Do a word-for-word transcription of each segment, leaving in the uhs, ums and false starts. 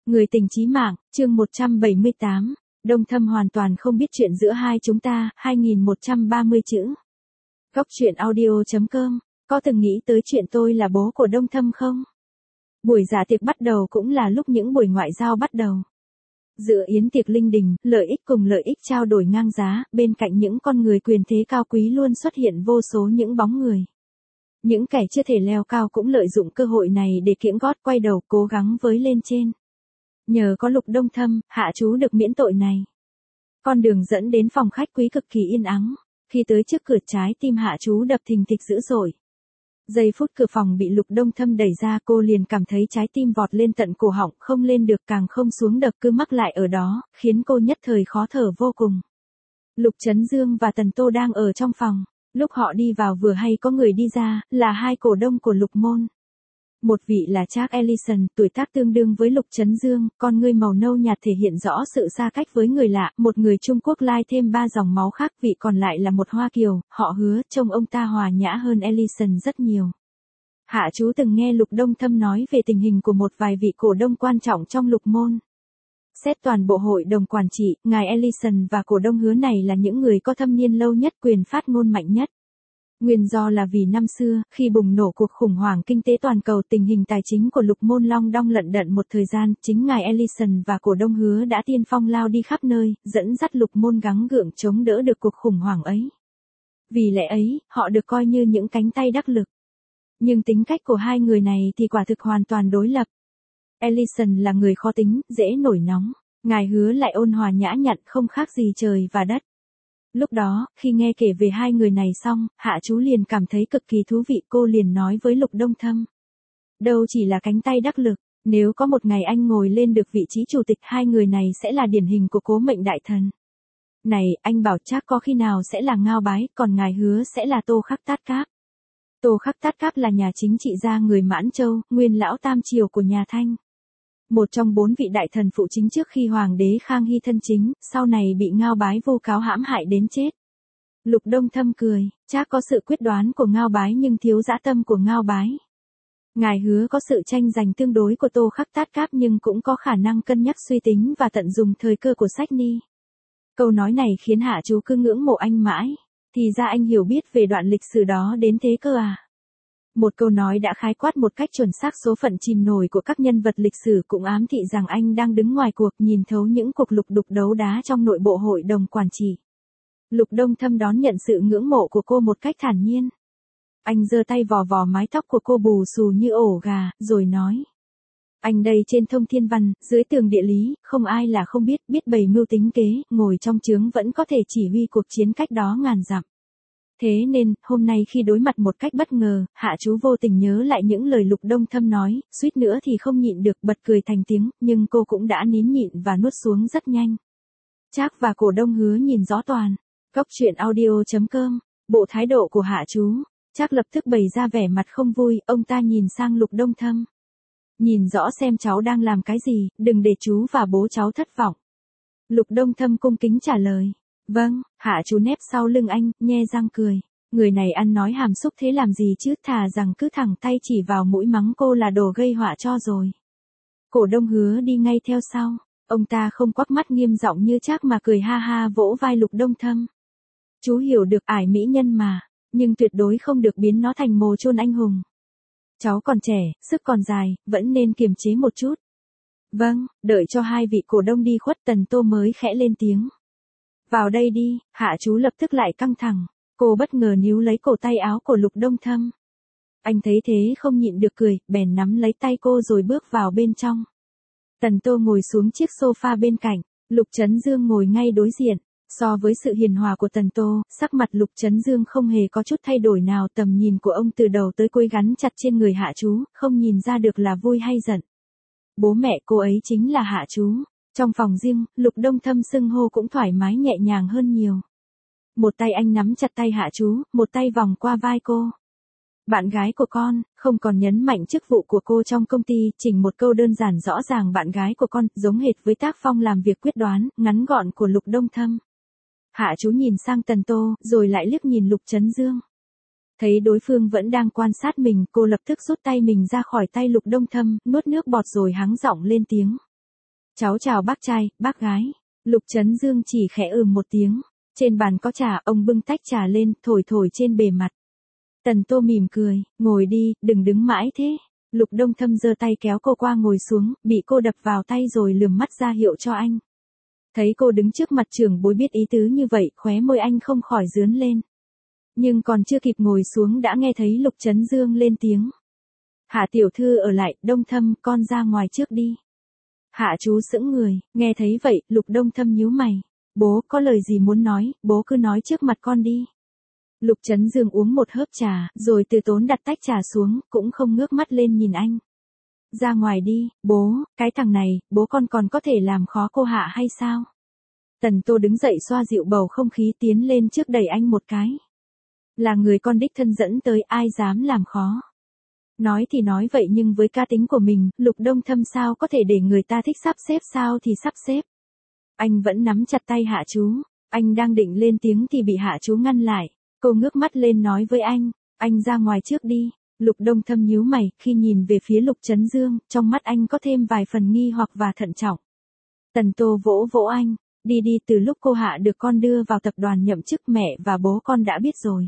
Người tình chí mạng, chương một trăm bảy mươi tám. Đông Thâm hoàn toàn không biết chuyện giữa hai chúng ta, hai nghìn một trăm ba mươi chữ. Góc truyện audio chấm com, có từng nghĩ tới chuyện tôi là bố của Đông Thâm không? Buổi dạ tiệc bắt đầu cũng là lúc những buổi ngoại giao bắt đầu. Giữa yến tiệc linh đình, lợi ích cùng lợi ích trao đổi ngang giá, bên cạnh những con người quyền thế cao quý luôn xuất hiện vô số những bóng người. Những kẻ chưa thể leo cao cũng lợi dụng cơ hội này để kiễng gót quay đầu cố gắng với lên trên. Nhờ có Lục Đông Thâm, Hạ Chú được miễn tội này. Con đường dẫn đến phòng khách quý cực kỳ yên ắng. Khi tới trước cửa, trái tim Hạ Chú đập thình thịch dữ dội. Giây phút cửa phòng bị Lục Đông Thâm đẩy ra, cô liền cảm thấy trái tim vọt lên tận cổ họng, không lên được càng không xuống được, cứ mắc lại ở đó, khiến cô nhất thời khó thở vô cùng. Lục Chấn Dương và Tần Tô đang ở trong phòng. Lúc họ đi vào vừa hay có người đi ra, là hai cổ đông của Lục Môn. Một vị là Trác Ellison, tuổi tác tương đương với Lục Chấn Dương, con ngươi màu nâu nhạt thể hiện rõ sự xa cách với người lạ, một người Trung Quốc lai thêm ba dòng máu khác, vị còn lại là một Hoa Kiều, họ Hứa, trông ông ta hòa nhã hơn Ellison rất nhiều. Hạ Chú từng nghe Lục Đông Thâm nói về tình hình của một vài vị cổ đông quan trọng trong Lục Môn. Xét toàn bộ hội đồng quản trị, ngài Ellison và cổ đông Hứa này là những người có thâm niên lâu nhất, quyền phát ngôn mạnh nhất. Nguyên do là vì năm xưa, khi bùng nổ cuộc khủng hoảng kinh tế toàn cầu, tình hình tài chính của Lục Môn long đong lận đận một thời gian, chính ngài Ellison và cổ đông Hứa đã tiên phong lao đi khắp nơi, dẫn dắt Lục Môn gắng gượng chống đỡ được cuộc khủng hoảng ấy. Vì lẽ ấy, họ được coi như những cánh tay đắc lực. Nhưng tính cách của hai người này thì quả thực hoàn toàn đối lập. Ellison là người khó tính, dễ nổi nóng, ngài Hứa lại ôn hòa nhã nhặn, không khác gì trời và đất. Lúc đó, khi nghe kể về hai người này xong, Hạ Chú liền cảm thấy cực kỳ thú vị, cô liền nói với Lục Đông Thâm. Đâu chỉ là cánh tay đắc lực, nếu có một ngày anh ngồi lên được vị trí chủ tịch, hai người này sẽ là điển hình của cố mệnh đại thần. Này, anh bảo chắc có khi nào sẽ là Ngao Bái, còn ngài Hứa sẽ là Tô Khắc Tát Cáp. Tô Khắc Tát Cáp là nhà chính trị gia người Mãn Châu, nguyên lão tam triều của nhà Thanh. Một trong bốn vị đại thần phụ chính trước khi Hoàng đế Khang Hy thân chính, sau này bị Ngao Bái vu cáo hãm hại đến chết. Lục Đông Thâm cười, chắc có sự quyết đoán của Ngao Bái nhưng thiếu dã tâm của Ngao Bái. Ngài Hứa có sự tranh giành tương đối của Tô Khắc Tát Cáp nhưng cũng có khả năng cân nhắc suy tính và tận dụng thời cơ của Sách Ni. Câu nói này khiến Hạ Chú cứ ngưỡng mộ anh mãi, thì ra anh hiểu biết về đoạn lịch sử đó đến thế cơ à. Một câu nói đã khái quát một cách chuẩn xác số phận chìm nổi của các nhân vật lịch sử, cũng ám thị rằng anh đang đứng ngoài cuộc, nhìn thấu những cuộc lục đục đấu đá trong nội bộ hội đồng quản trị. Lục Đông Thâm đón nhận sự ngưỡng mộ của cô một cách thản nhiên. Anh giơ tay vò vò mái tóc của cô bù xù như ổ gà, rồi nói. Anh đây trên thông thiên văn, dưới tường địa lý, không ai là không biết, biết bày mưu tính kế, ngồi trong trướng vẫn có thể chỉ huy cuộc chiến cách đó ngàn dặm. Thế nên, hôm nay khi đối mặt một cách bất ngờ, Hạ Chú vô tình nhớ lại những lời Lục Đông Thâm nói, suýt nữa thì không nhịn được bật cười thành tiếng, nhưng cô cũng đã nín nhịn và nuốt xuống rất nhanh. Trác và cổ đông Hứa nhìn rõ toàn. Góc truyện audio chấm com, bộ thái độ của Hạ Chú. Trác lập tức bày ra vẻ mặt không vui, ông ta nhìn sang Lục Đông Thâm. Nhìn rõ xem cháu đang làm cái gì, đừng để chú và bố cháu thất vọng. Lục Đông Thâm cung kính trả lời. Vâng, Hạ Chú nép sau lưng anh, nhe răng cười. Người này ăn nói hàm xúc thế làm gì chứ, thà rằng cứ thẳng tay chỉ vào mũi mắng cô là đồ gây họa cho rồi. Cổ đông Hứa đi ngay theo sau, ông ta không quắc mắt nghiêm giọng như Trác mà cười ha ha vỗ vai Lục Đông Thâm. Chú hiểu được ải mỹ nhân mà, nhưng tuyệt đối không được biến nó thành mồ chôn anh hùng. Cháu còn trẻ, sức còn dài, vẫn nên kiềm chế một chút. Vâng, đợi cho hai vị cổ đông đi khuất, Tần Tô mới khẽ lên tiếng. Vào đây đi, Hạ Chú lập tức lại căng thẳng, cô bất ngờ níu lấy cổ tay áo của Lục Đông Thâm. Anh thấy thế không nhịn được cười, bèn nắm lấy tay cô rồi bước vào bên trong. Tần Tô ngồi xuống chiếc sofa bên cạnh, Lục Chấn Dương ngồi ngay đối diện. So với sự hiền hòa của Tần Tô, sắc mặt Lục Chấn Dương không hề có chút thay đổi nào, tầm nhìn của ông từ đầu tới cuối gắn chặt trên người Hạ Chú, không nhìn ra được là vui hay giận. Bố mẹ cô ấy chính là Hạ Chú. Trong phòng riêng, Lục Đông Thâm xưng hô cũng thoải mái nhẹ nhàng hơn nhiều. Một tay anh nắm chặt tay Hạ Chú, một tay vòng qua vai cô. Bạn gái của con, không còn nhấn mạnh chức vụ của cô trong công ty, chỉnh một câu đơn giản rõ ràng bạn gái của con, giống hệt với tác phong làm việc quyết đoán, ngắn gọn của Lục Đông Thâm. Hạ Chú nhìn sang Tần Tô, rồi lại liếc nhìn Lục Chấn Dương. Thấy đối phương vẫn đang quan sát mình, cô lập tức rút tay mình ra khỏi tay Lục Đông Thâm, nuốt nước bọt rồi hắng giọng lên tiếng. Cháu chào bác trai, bác gái. Lục Chấn Dương chỉ khẽ ừm một tiếng. Trên bàn có trà, ông bưng tách trà lên, thổi thổi trên bề mặt. Tần Tô mỉm cười, ngồi đi, đừng đứng mãi thế. Lục Đông Thâm giơ tay kéo cô qua ngồi xuống, bị cô đập vào tay rồi lườm mắt ra hiệu cho anh. Thấy cô đứng trước mặt trưởng bối biết ý tứ như vậy, khóe môi anh không khỏi rướn lên. Nhưng còn chưa kịp ngồi xuống đã nghe thấy Lục Chấn Dương lên tiếng. Hạ tiểu thư ở lại, Đông Thâm, con ra ngoài trước đi. Hạ chú sững người, nghe thấy vậy, Lục Đông Thâm nhíu mày. Bố có lời gì muốn nói, bố cứ nói trước mặt con đi. Lục Chấn Dương uống một hớp trà, rồi từ tốn đặt tách trà xuống, cũng không ngước mắt lên nhìn anh. Ra ngoài đi, bố, cái thằng này, bố con còn có thể làm khó cô Hạ hay sao? Tần Tô đứng dậy xoa dịu bầu không khí tiến lên trước đẩy anh một cái. Là người con đích thân dẫn tới, ai dám làm khó. Nói thì nói vậy nhưng với cá tính của mình, Lục Đông Thâm sao có thể để người ta thích sắp xếp sao thì sắp xếp. Anh vẫn nắm chặt tay Hạ chú, anh đang định lên tiếng thì bị Hạ chú ngăn lại. Cô ngước mắt lên nói với anh, anh ra ngoài trước đi. Lục Đông Thâm nhíu mày, khi nhìn về phía Lục Chấn Dương, trong mắt anh có thêm vài phần nghi hoặc và thận trọng. Tần Tô vỗ vỗ anh, đi đi, từ lúc cô Hạ được con đưa vào tập đoàn nhậm chức mẹ và bố con đã biết rồi.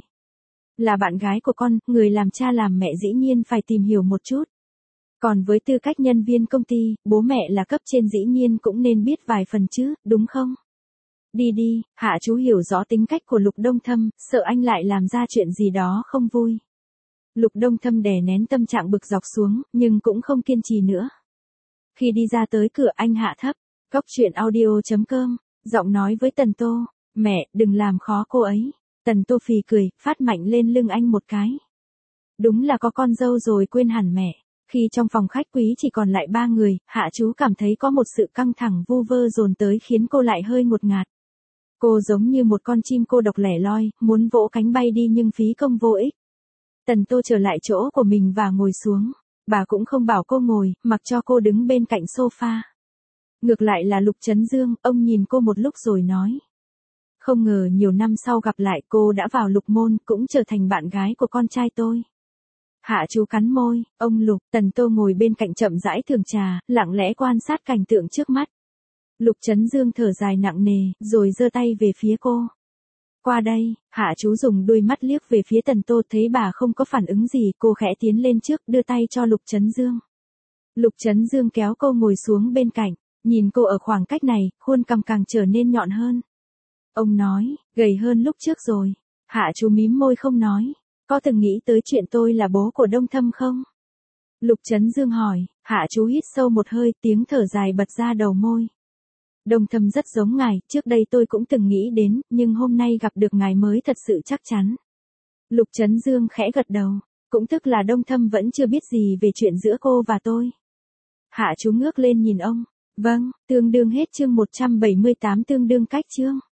Là bạn gái của con, người làm cha làm mẹ dĩ nhiên phải tìm hiểu một chút. Còn với tư cách nhân viên công ty, bố mẹ là cấp trên dĩ nhiên cũng nên biết vài phần chứ, đúng không? Đi đi, Hạ chú hiểu rõ tính cách của Lục Đông Thâm, sợ anh lại làm ra chuyện gì đó không vui. Lục Đông Thâm đè nén tâm trạng bực dọc xuống, nhưng cũng không kiên trì nữa. Khi đi ra tới cửa anh hạ thấp, góc truyện audio chấm com, giọng nói với Tần Tô, mẹ, đừng làm khó cô ấy. Tần Tô phì cười, phát mạnh lên lưng anh một cái. Đúng là có con dâu rồi quên hẳn mẹ. Khi trong phòng khách quý chỉ còn lại ba người, Hạ chú cảm thấy có một sự căng thẳng vu vơ dồn tới khiến cô lại hơi ngột ngạt. Cô giống như một con chim cô độc lẻ loi, muốn vỗ cánh bay đi nhưng phí công vô ích. Tần Tô trở lại chỗ của mình và ngồi xuống. Bà cũng không bảo cô ngồi, mặc cho cô đứng bên cạnh sofa. Ngược lại là Lục Chấn Dương, ông nhìn cô một lúc rồi nói. Không ngờ nhiều năm sau gặp lại cô đã vào Lục môn, cũng trở thành bạn gái của con trai tôi. Hạ chú cắn môi, ông Lục. Tần Tô ngồi bên cạnh chậm rãi thưởng trà, lặng lẽ quan sát cảnh tượng trước mắt. Lục Chấn Dương thở dài nặng nề, rồi giơ tay về phía cô. Qua đây, Hạ chú dùng đôi mắt liếc về phía Tần Tô, thấy bà không có phản ứng gì, cô khẽ tiến lên trước, đưa tay cho Lục Chấn Dương. Lục Chấn Dương kéo cô ngồi xuống bên cạnh, nhìn cô ở khoảng cách này, khuôn cằm càng trở nên nhọn hơn. Ông nói, gầy hơn lúc trước rồi. Hạ chú mím môi không nói. Có từng nghĩ tới chuyện tôi là bố của Đông Thâm không? Lục Chấn Dương hỏi. Hạ chú hít sâu một hơi, tiếng thở dài bật ra đầu môi. Đông Thâm rất giống ngài, trước đây tôi cũng từng nghĩ đến, nhưng hôm nay gặp được ngài mới thật sự chắc chắn. Lục Chấn Dương khẽ gật đầu, cũng tức là Đông Thâm vẫn chưa biết gì về chuyện giữa cô và tôi. Hạ chú ngước lên nhìn ông. Vâng, tương đương hết chương một trăm bảy mươi tám, tương đương cách chương.